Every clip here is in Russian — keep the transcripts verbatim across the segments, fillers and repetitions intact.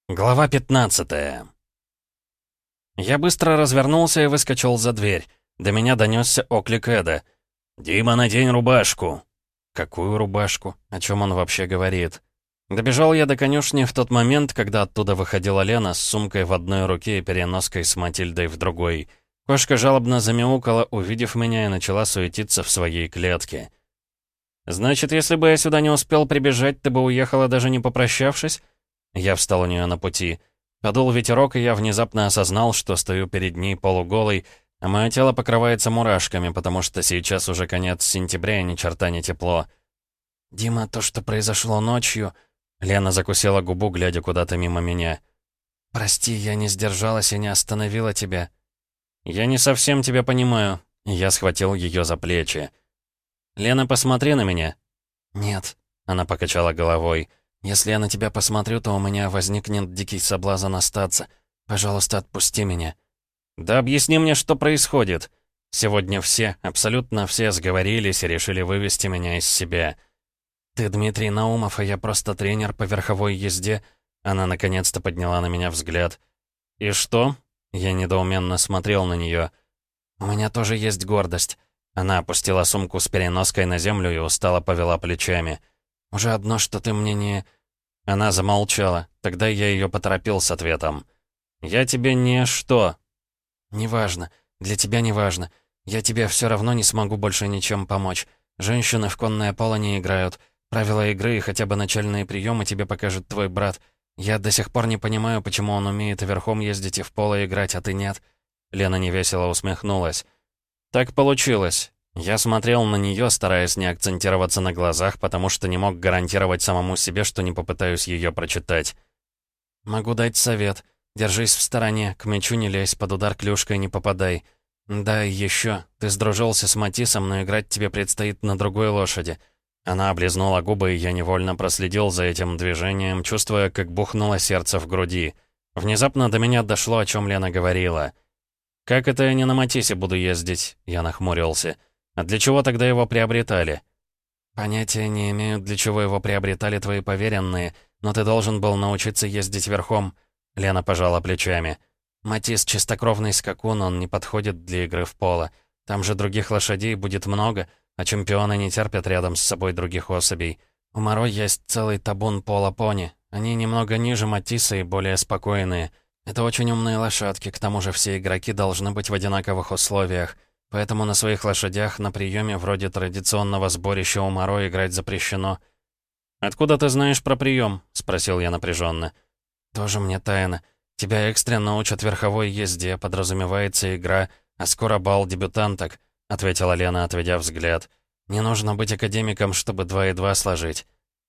Глава пятнадцатая. Я быстро развернулся и выскочил за дверь. До меня донесся оклик Эда. «Дима, надень рубашку!» Какую рубашку? О чем он вообще говорит? Добежал я до конюшни в тот момент, когда оттуда выходила Лена с сумкой в одной руке и переноской с Матильдой в другой. Кошка жалобно замяукала, увидев меня, и начала суетиться в своей клетке. «Значит, если бы я сюда не успел прибежать, ты бы уехала, даже не попрощавшись?» Я встал у нее на пути. Подул ветерок, и я внезапно осознал, что стою перед ней полуголый, а мое тело покрывается мурашками, потому что сейчас уже конец сентября и ни черта не тепло. «Дима, то, что произошло ночью...» Лена закусила губу, глядя куда-то мимо меня. «Прости, я не сдержалась и не остановила тебя». «Я не совсем тебя понимаю». Я схватил ее за плечи. «Лена, посмотри на меня». «Нет», — она покачала головой. «Если я на тебя посмотрю, то у меня возникнет дикий соблазн остаться. Пожалуйста, отпусти меня». «Да объясни мне, что происходит. Сегодня все, абсолютно все сговорились и решили вывести меня из себя». «Ты Дмитрий Наумов, а я просто тренер по верховой езде». Она наконец-то подняла на меня взгляд. «И что?» Я недоуменно смотрел на нее. «У меня тоже есть гордость». Она опустила сумку с переноской на землю и устало повела плечами. «Уже одно, что ты мне не...» Она замолчала. Тогда я ее поторопил с ответом. «Я тебе не что?» «Неважно. Для тебя неважно. Я тебе все равно не смогу больше ничем помочь. Женщины в конное поло не играют. Правила игры и хотя бы начальные приемы тебе покажет твой брат. Я до сих пор не понимаю, почему он умеет и верхом ездить, и в поло играть, а ты нет». Лена невесело усмехнулась. «Так получилось». Я смотрел на нее, стараясь не акцентироваться на глазах, потому что не мог гарантировать самому себе, что не попытаюсь ее прочитать. «Могу дать совет. Держись в стороне, к мячу не лезь, под удар клюшкой не попадай. Да, и еще. Ты сдружился с Матисом, но играть тебе предстоит на другой лошади». Она облизнула губы, и я невольно проследил за этим движением, чувствуя, как бухнуло сердце в груди. Внезапно до меня дошло, о чем Лена говорила. «Как это я не на Матисе буду ездить?» Я нахмурился. «А для чего тогда его приобретали?» «Понятия не имею, для чего его приобретали твои поверенные, но ты должен был научиться ездить верхом». Лена пожала плечами. «Матис — чистокровный скакун, он не подходит для игры в поло. Там же других лошадей будет много, а чемпионы не терпят рядом с собой других особей. У Моро есть целый табун поло-пони. Они немного ниже Матиса и более спокойные. Это очень умные лошадки, к тому же все игроки должны быть в одинаковых условиях. Поэтому на своих лошадях на приеме вроде традиционного сборища у Моро играть запрещено». «Откуда ты знаешь про прием?» — спросил я напряженно. «Тоже мне тайна. Тебя экстренно учат верховой езде, подразумевается игра, а скоро бал дебютанток», — ответила Лена, отведя взгляд. «Не нужно быть академиком, чтобы два и два сложить».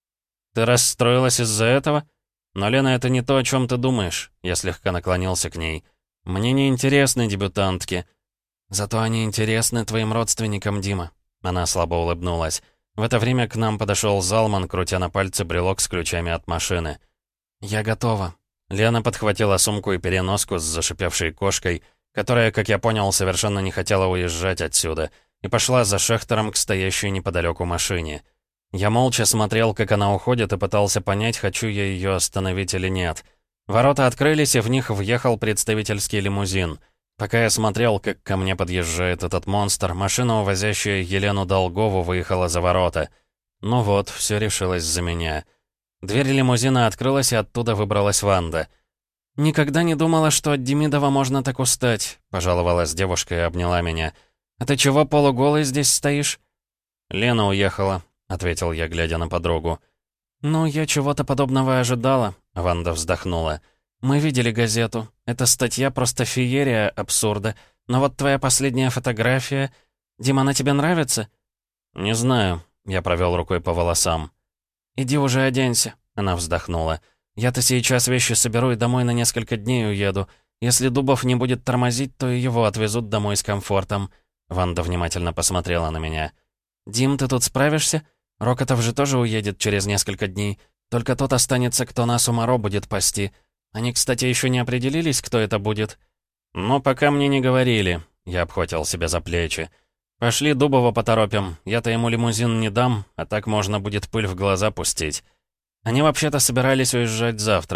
«Ты расстроилась из-за этого? Но, Лена, это не то, о чем ты думаешь», — я слегка наклонился к ней. «Мне не интересны дебютантки». «Зато они интересны твоим родственникам, Дима». Она слабо улыбнулась. В это время к нам подошел Залман, крутя на пальце брелок с ключами от машины. «Я готова». Лена подхватила сумку и переноску с зашипевшей кошкой, которая, как я понял, совершенно не хотела уезжать отсюда, и пошла за Шехтером к стоящей неподалеку машине. Я молча смотрел, как она уходит, и пытался понять, хочу я ее остановить или нет. Ворота открылись, и в них въехал представительский лимузин. Пока я смотрел, как ко мне подъезжает этот монстр, машина, увозящая Елену Долгову, выехала за ворота. Ну вот, все решилось за меня. Дверь лимузина открылась, и оттуда выбралась Ванда. «Никогда не думала, что от Демидова можно так устать», — пожаловалась девушка и обняла меня. «А ты чего полуголый здесь стоишь?» «Лена уехала», — ответил я, глядя на подругу. «Ну, я чего-то подобного ожидала», — Ванда вздохнула. «Мы видели газету. Эта статья просто феерия абсурда. Но вот твоя последняя фотография... Дима, она тебе нравится?» «Не знаю», — я провел рукой по волосам. «Иди уже оденься», — она вздохнула. «Я-то сейчас вещи соберу и домой на несколько дней уеду. Если Дубов не будет тормозить, то и его отвезут домой с комфортом». Ванда внимательно посмотрела на меня. «Дим, ты тут справишься? Рокотов же тоже уедет через несколько дней. Только тот останется, кто нас у Моро будет пасти. Они, кстати, еще не определились, кто это будет?» «Но пока мне не говорили», — я обхватил себя за плечи. «Пошли Дубова поторопим. Я-то ему лимузин не дам, а так можно будет пыль в глаза пустить». Они вообще-то собирались уезжать завтра.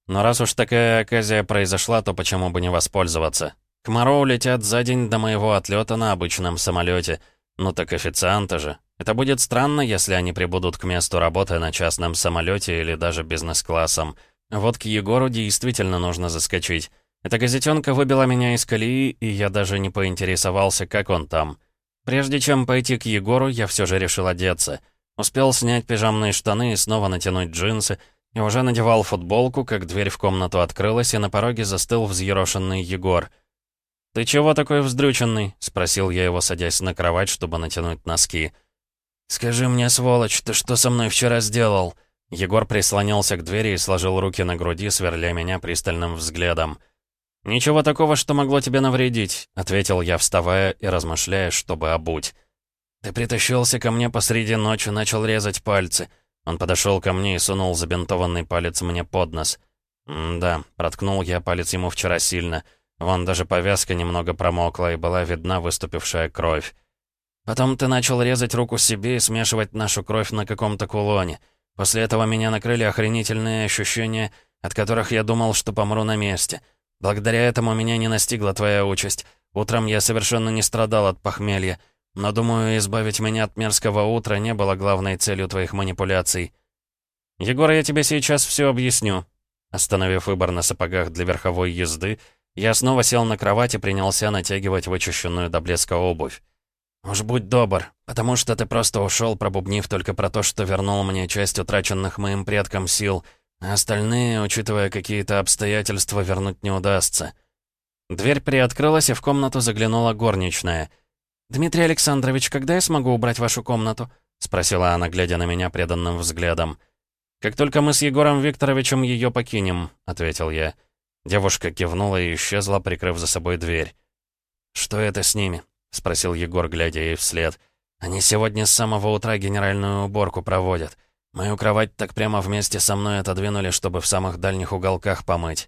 Но раз уж такая оказия произошла, то почему бы не воспользоваться? К Моро летят за день до моего отлета на обычном самолете. Ну так официанты же. Это будет странно, если они прибудут к месту работы на частном самолете или даже бизнес-классом. Вот к Егору действительно нужно заскочить. Эта газетенка выбила меня из колеи, и я даже не поинтересовался, как он там. Прежде чем пойти к Егору, я все же решил одеться. Успел снять пижамные штаны и снова натянуть джинсы, и уже надевал футболку, как дверь в комнату открылась, и на пороге застыл взъерошенный Егор. «Ты чего такой вздрюченный?» — спросил я его, садясь на кровать, чтобы натянуть носки. «Скажи мне, сволочь, ты что со мной вчера сделал?» Егор прислонился к двери и сложил руки на груди, сверля меня пристальным взглядом. «Ничего такого, что могло тебе навредить», — ответил я, вставая и размышляя, чтобы обуть. «Ты притащился ко мне посреди ночи, начал резать пальцы». Он подошел ко мне и сунул забинтованный палец мне под нос. «М-да», — проткнул я палец ему вчера сильно. Вон даже повязка немного промокла, и была видна выступившая кровь. «Потом ты начал резать руку себе и смешивать нашу кровь на каком-то кулоне. После этого меня накрыли охренительные ощущения, от которых я думал, что помру на месте. Благодаря этому меня не настигла твоя участь. Утром я совершенно не страдал от похмелья. Но, думаю, избавить меня от мерзкого утра не было главной целью твоих манипуляций». «Егор, я тебе сейчас все объясню». Остановив выбор на сапогах для верховой езды, я снова сел на кровать и принялся натягивать вычищенную до блеска обувь. «Уж будь добр, потому что ты просто ушел, пробубнив только про то, что вернул мне часть утраченных моим предкам сил, а остальные, учитывая какие-то обстоятельства, вернуть не удастся». Дверь приоткрылась, и в комнату заглянула горничная. «Дмитрий Александрович, когда я смогу убрать вашу комнату?» — спросила она, глядя на меня преданным взглядом. «Как только мы с Егором Викторовичем ее покинем», — ответил я. Девушка кивнула и исчезла, прикрыв за собой дверь. «Что это с ними?» — спросил Егор, глядя ей вслед. «Они сегодня с самого утра генеральную уборку проводят. Мою кровать так прямо вместе со мной отодвинули, чтобы в самых дальних уголках помыть».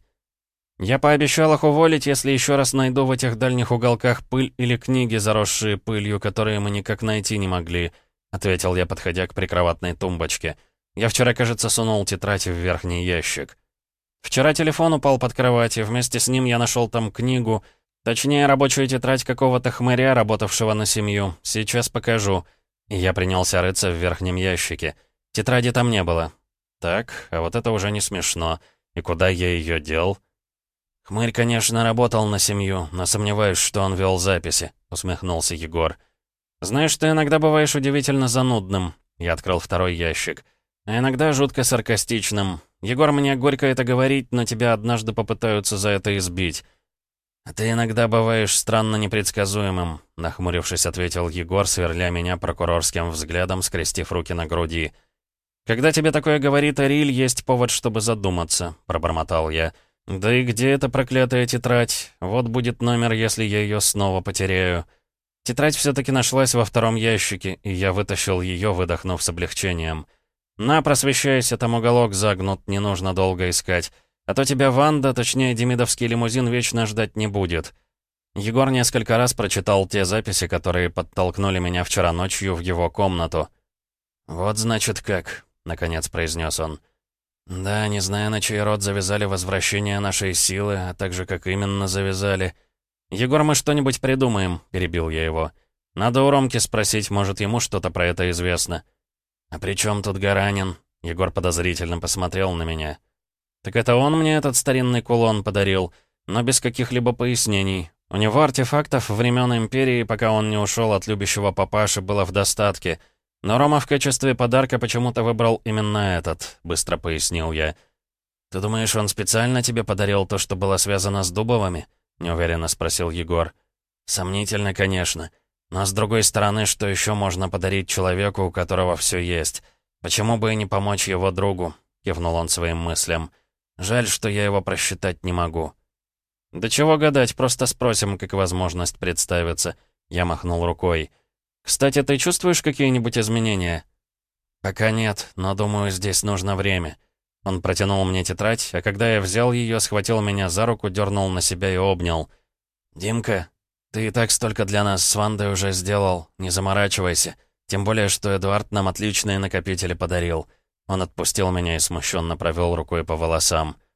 «Я пообещал их уволить, если еще раз найду в этих дальних уголках пыль или книги, заросшие пылью, которые мы никак найти не могли», — ответил я, подходя к прикроватной тумбочке. «Я вчера, кажется, сунул тетрадь в верхний ящик. Вчера телефон упал под кровать, и вместе с ним я нашел там книгу, точнее, рабочую тетрадь какого-то хмыря, работавшего на семью. Сейчас покажу». И я принялся рыться в верхнем ящике. Тетради там не было. Так, а вот это уже не смешно. И куда я ее дел? «Хмырь, конечно, работал на семью, но сомневаюсь, что он вел записи», — усмехнулся Егор. «Знаешь, ты иногда бываешь удивительно занудным». Я открыл второй ящик. «А иногда жутко саркастичным. Егор, мне горько это говорить, но тебя однажды попытаются за это избить». «А ты иногда бываешь странно непредсказуемым», — нахмурившись, ответил Егор, сверля меня прокурорским взглядом, скрестив руки на груди. «Когда тебе такое говорит Ариль, есть повод, чтобы задуматься», — пробормотал я. «Да и где эта проклятая тетрадь? Вот будет номер, если я ее снова потеряю». Тетрадь все-таки нашлась во втором ящике, и я вытащил ее, выдохнув с облегчением. «На, просвещайся, там уголок загнут, не нужно долго искать. А то тебя Ванда, точнее демидовский лимузин, вечно ждать не будет». Егор несколько раз прочитал те записи, которые подтолкнули меня вчера ночью в его комнату. «Вот значит как», — наконец произнес он. «Да, не знаю, на чей род завязали возвращение нашей силы, а также как именно завязали». «Егор, мы что-нибудь придумаем», — перебил я его. «Надо у Ромки спросить, может, ему что-то про это известно». «А при чем тут Гаранин?» — Егор подозрительно посмотрел на меня. «Так это он мне этот старинный кулон подарил, но без каких-либо пояснений. У него артефактов времен Империи, пока он не ушел от любящего папаши, было в достатке. Но Рома в качестве подарка почему-то выбрал именно этот», — быстро пояснил я. «Ты думаешь, он специально тебе подарил то, что было связано с Дубовыми?» — неуверенно спросил Егор. «Сомнительно, конечно. Но с другой стороны, что еще можно подарить человеку, у которого все есть? Почему бы и не помочь его другу?» — кивнул он своим мыслям. «Жаль, что я его просчитать не могу». «Да чего гадать, просто спросим, как возможность представится». Я махнул рукой. «Кстати, ты чувствуешь какие-нибудь изменения?» «Пока нет, но, думаю, здесь нужно время». Он протянул мне тетрадь, а когда я взял ее, схватил меня за руку, дернул на себя и обнял. «Димка, ты и так столько для нас с Вандой уже сделал, не заморачивайся. Тем более, что Эдуард нам отличные накопители подарил». Он отпустил меня и смущенно провел рукой по волосам.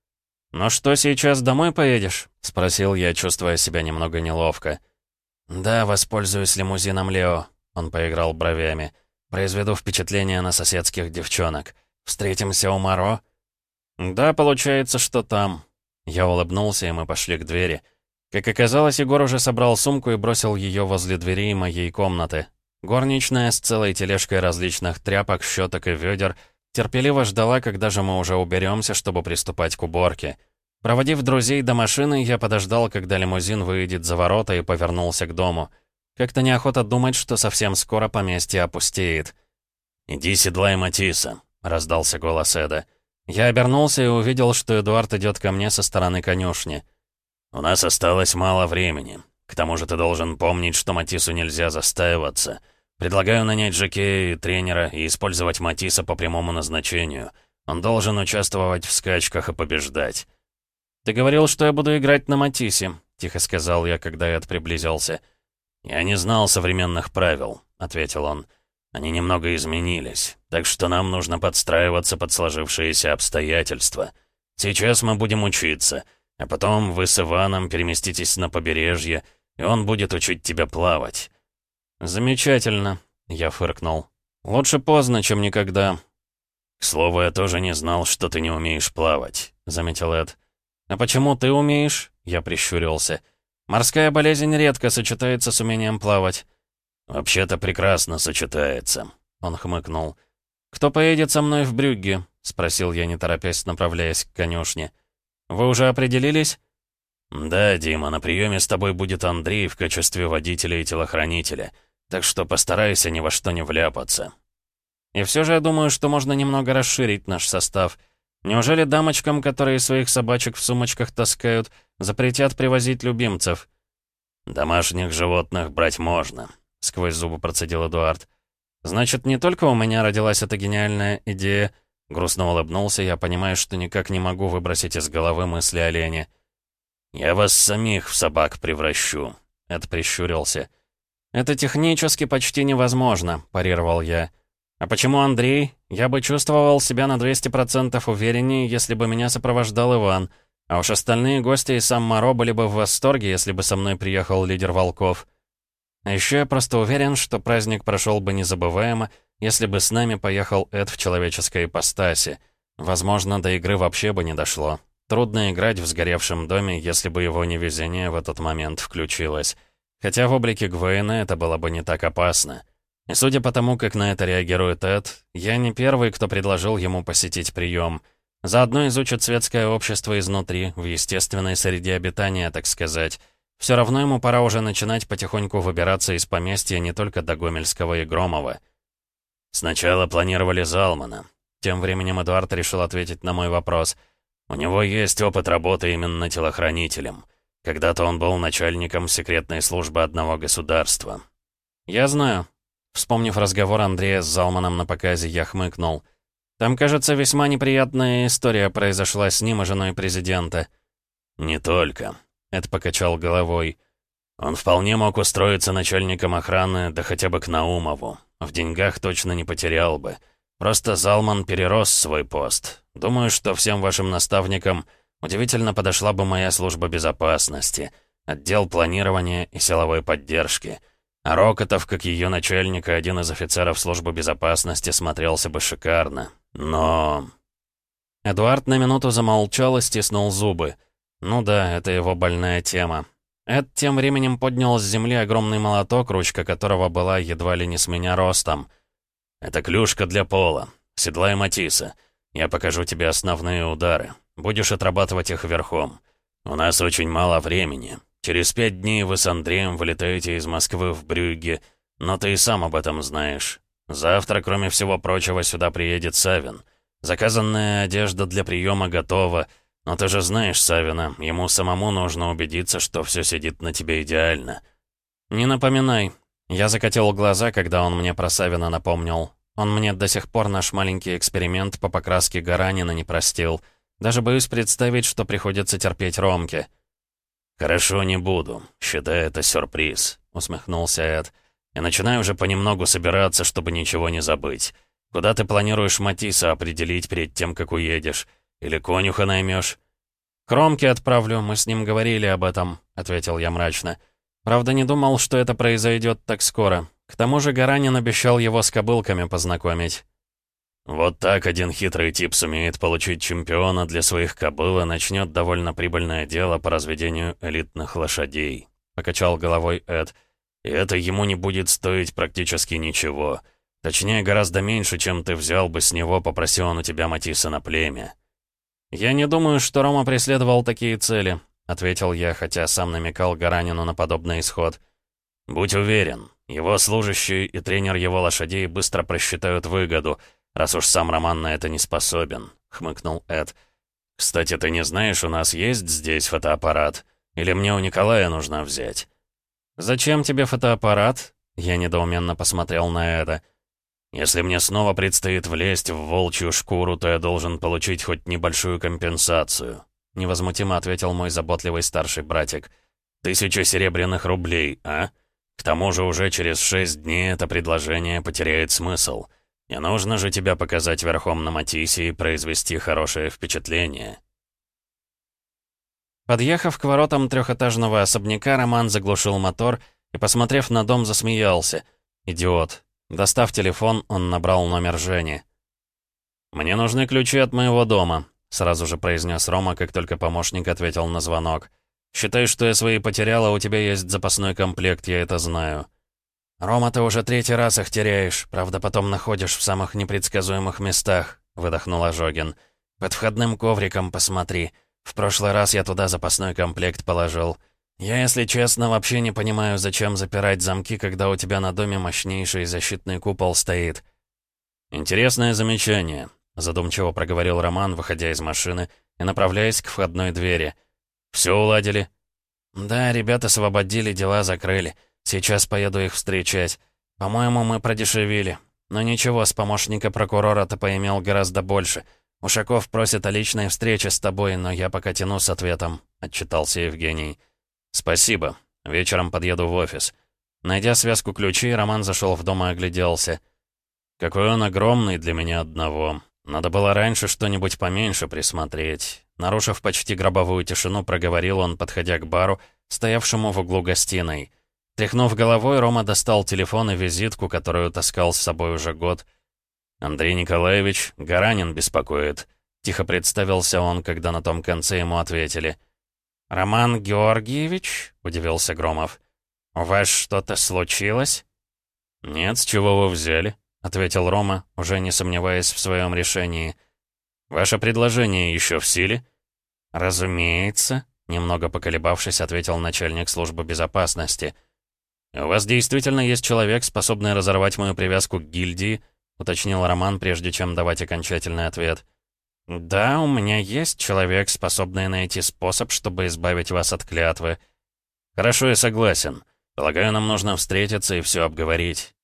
«Ну что, сейчас домой поедешь?» — спросил я, чувствуя себя немного неловко. «Да, воспользуюсь лимузином Лео», — он поиграл бровями. «Произведу впечатление на соседских девчонок. Встретимся у Моро?» «Да, получается, что там». Я улыбнулся, и мы пошли к двери. Как оказалось, Егор уже собрал сумку и бросил ее возле двери моей комнаты. Горничная с целой тележкой различных тряпок, щеток и ведер терпеливо ждала, когда же мы уже уберемся, чтобы приступать к уборке. Проводив друзей до машины, я подождал, когда лимузин выйдет за ворота, и повернулся к дому. Как-то неохота думать, что совсем скоро поместье опустеет. «Иди седлай Матисса», — раздался голос Эда. Я обернулся и увидел, что Эдуард идет ко мне со стороны конюшни. «У нас осталось мало времени. К тому же ты должен помнить, что Матиссу нельзя застаиваться. Предлагаю нанять жокея и тренера и использовать Матисса по прямому назначению. Он должен участвовать в скачках и побеждать». «Ты говорил, что я буду играть на Матиссе», — тихо сказал я, когда Эд приблизился. «Я не знал современных правил», — ответил он. «Они немного изменились, так что нам нужно подстраиваться под сложившиеся обстоятельства. Сейчас мы будем учиться, а потом вы с Иваном переместитесь на побережье, и он будет учить тебя плавать». «Замечательно», — я фыркнул. «Лучше поздно, чем никогда». «К слову, я тоже не знал, что ты не умеешь плавать», — заметил Эд. «А почему ты умеешь?» — я прищурился. «Морская болезнь редко сочетается с умением плавать». «Вообще-то прекрасно сочетается», — он хмыкнул. «Кто поедет со мной в Брюгге?» — спросил я, не торопясь, направляясь к конюшне. «Вы уже определились?» «Да, Дима, на приеме с тобой будет Андрей в качестве водителя и телохранителя, так что постарайся ни во что не вляпаться». «И все же я думаю, что можно немного расширить наш состав. Неужели дамочкам, которые своих собачек в сумочках таскают, запретят привозить любимцев?» «Домашних животных брать можно», — сквозь зубы процедил Эдуард. «Значит, не только у меня родилась эта гениальная идея...» Грустно улыбнулся я, понимая, что никак не могу выбросить из головы мысли о Лене. «Я вас самих в собак превращу», — Эд прищурился. «Это технически почти невозможно», — парировал я. «А почему Андрей? Я бы чувствовал себя на двести процентов увереннее, если бы меня сопровождал Иван. А уж остальные гости и сам Моро были бы в восторге, если бы со мной приехал лидер волков. А еще я просто уверен, что праздник прошел бы незабываемо, если бы с нами поехал Эд в человеческой ипостаси. Возможно, до игры вообще бы не дошло. Трудно играть в сгоревшем доме, если бы его невезение в этот момент включилось. Хотя в облике Гвейна это было бы не так опасно. И судя по тому, как на это реагирует Эд, я не первый, кто предложил ему посетить прием. Заодно изучит светское общество изнутри, в естественной среде обитания, так сказать. Все равно ему пора уже начинать потихоньку выбираться из поместья не только до Гомельского и Громова. «Сначала планировали Залмана». Тем временем Эдуард решил ответить на мой вопрос. «У него есть опыт работы именно телохранителем. Когда-то он был начальником секретной службы одного государства». «Я знаю». Вспомнив разговор Андрея с Залманом на показе, я хмыкнул. «Там, кажется, весьма неприятная история произошла с ним и женой президента». «Не только», — Эд покачал головой. «Он вполне мог устроиться начальником охраны, да хотя бы к Наумову. В деньгах точно не потерял бы. Просто Залман перерос свой пост. Думаю, что всем вашим наставникам удивительно подошла бы моя служба безопасности, отдел планирования и силовой поддержки. А Рокотов, как ее начальник и один из офицеров службы безопасности, смотрелся бы шикарно. Но...» Эдуард на минуту замолчал и стиснул зубы. Ну да, это его больная тема. Эд тем временем поднял с земли огромный молоток, ручка которого была едва ли не с меня ростом. «Это клюшка для пола. Седлай Матисса. Я покажу тебе основные удары. Будешь отрабатывать их верхом. У нас очень мало времени. Через пять дней вы с Андреем вылетаете из Москвы в Брюгге, но ты и сам об этом знаешь. Завтра, кроме всего прочего, сюда приедет Савин. Заказанная одежда для приема готова, но ты же знаешь Савина, ему самому нужно убедиться, что все сидит на тебе идеально». «Не напоминай». Я закатил глаза, когда он мне про Савина напомнил. Он мне до сих пор наш маленький эксперимент по покраске Гаранина не простил. Даже боюсь представить, что приходится терпеть Ромке. «Хорошо, не буду. Считай это сюрприз», — усмехнулся Эд. «Я начинаю уже понемногу собираться, чтобы ничего не забыть. Куда ты планируешь Матисса определить перед тем, как уедешь? Или конюха наймешь?» «К Ромке отправлю, мы с ним говорили об этом», — ответил я мрачно. «Правда, не думал, что это произойдет так скоро. К тому же Гаранин обещал его с кобылками познакомить». «Вот так один хитрый тип сумеет получить чемпиона для своих кобыл и начнет довольно прибыльное дело по разведению элитных лошадей», — покачал головой Эд. «И это ему не будет стоить практически ничего. Точнее, гораздо меньше, чем ты взял бы с него, попроси он у тебя Матисса на племя». «Я не думаю, что Рома преследовал такие цели», — ответил я, хотя сам намекал Гаранину на подобный исход. «Будь уверен, его служащие и тренер его лошадей быстро просчитают выгоду, раз уж сам Роман на это не способен», — хмыкнул Эд. «Кстати, ты не знаешь, у нас есть здесь фотоаппарат? Или мне у Николая нужно взять?» «Зачем тебе фотоаппарат?» Я недоуменно посмотрел на Эда. «Если мне снова предстоит влезть в волчью шкуру, то я должен получить хоть небольшую компенсацию», — невозмутимо ответил мой заботливый старший братик. «Тысяча серебряных рублей, а? К тому же уже через шесть дней это предложение потеряет смысл. Не нужно же тебя показать верхом на Матисе и произвести хорошее впечатление». Подъехав к воротам трехэтажного особняка, Роман заглушил мотор и, посмотрев на дом, засмеялся. «Идиот». Достав телефон, он набрал номер Жени. «Мне нужны ключи от моего дома», — сразу же произнес Рома, как только помощник ответил на звонок. «Считай, что я свои потерял, а у тебя есть запасной комплект, я это знаю». «Рома, ты уже третий раз их теряешь, правда, потом находишь в самых непредсказуемых местах», — выдохнул Ожогин. «Под входным ковриком посмотри. В прошлый раз я туда запасной комплект положил. Я, если честно, вообще не понимаю, зачем запирать замки, когда у тебя на доме мощнейший защитный купол стоит». «Интересное замечание», — задумчиво проговорил Роман, выходя из машины и направляясь к входной двери. «Все уладили?» «Да, ребята освободили, дела закрыли. Сейчас поеду их встречать. По-моему, мы продешевили. Но ничего, с помощника прокурора ты поимел гораздо больше. Ушаков просит о личной встрече с тобой, но я пока тяну с ответом», — отчитался Евгений. «Спасибо. Вечером подъеду в офис». Найдя связку ключей, Роман зашел в дом и огляделся. «Какой он огромный для меня одного. Надо было раньше что-нибудь поменьше присмотреть». Нарушив почти гробовую тишину, проговорил он, подходя к бару, стоявшему в углу гостиной. Тряхнув головой, Рома достал телефон и визитку, которую таскал с собой уже год. «Андрей Николаевич, Гаранин беспокоит», — тихо представился он, когда на том конце ему ответили. «Роман Георгиевич?» — удивился Громов. «У вас что-то случилось?» «Нет, с чего вы взяли?» — ответил Рома, уже не сомневаясь в своем решении. «Ваше предложение еще в силе?» «Разумеется», — немного поколебавшись, ответил начальник службы безопасности. «У вас действительно есть человек, способный разорвать мою привязку к гильдии?» — уточнил Роман, прежде чем давать окончательный ответ. «Да, у меня есть человек, способный найти способ, чтобы избавить вас от клятвы». «Хорошо, я согласен. Полагаю, нам нужно встретиться и все обговорить.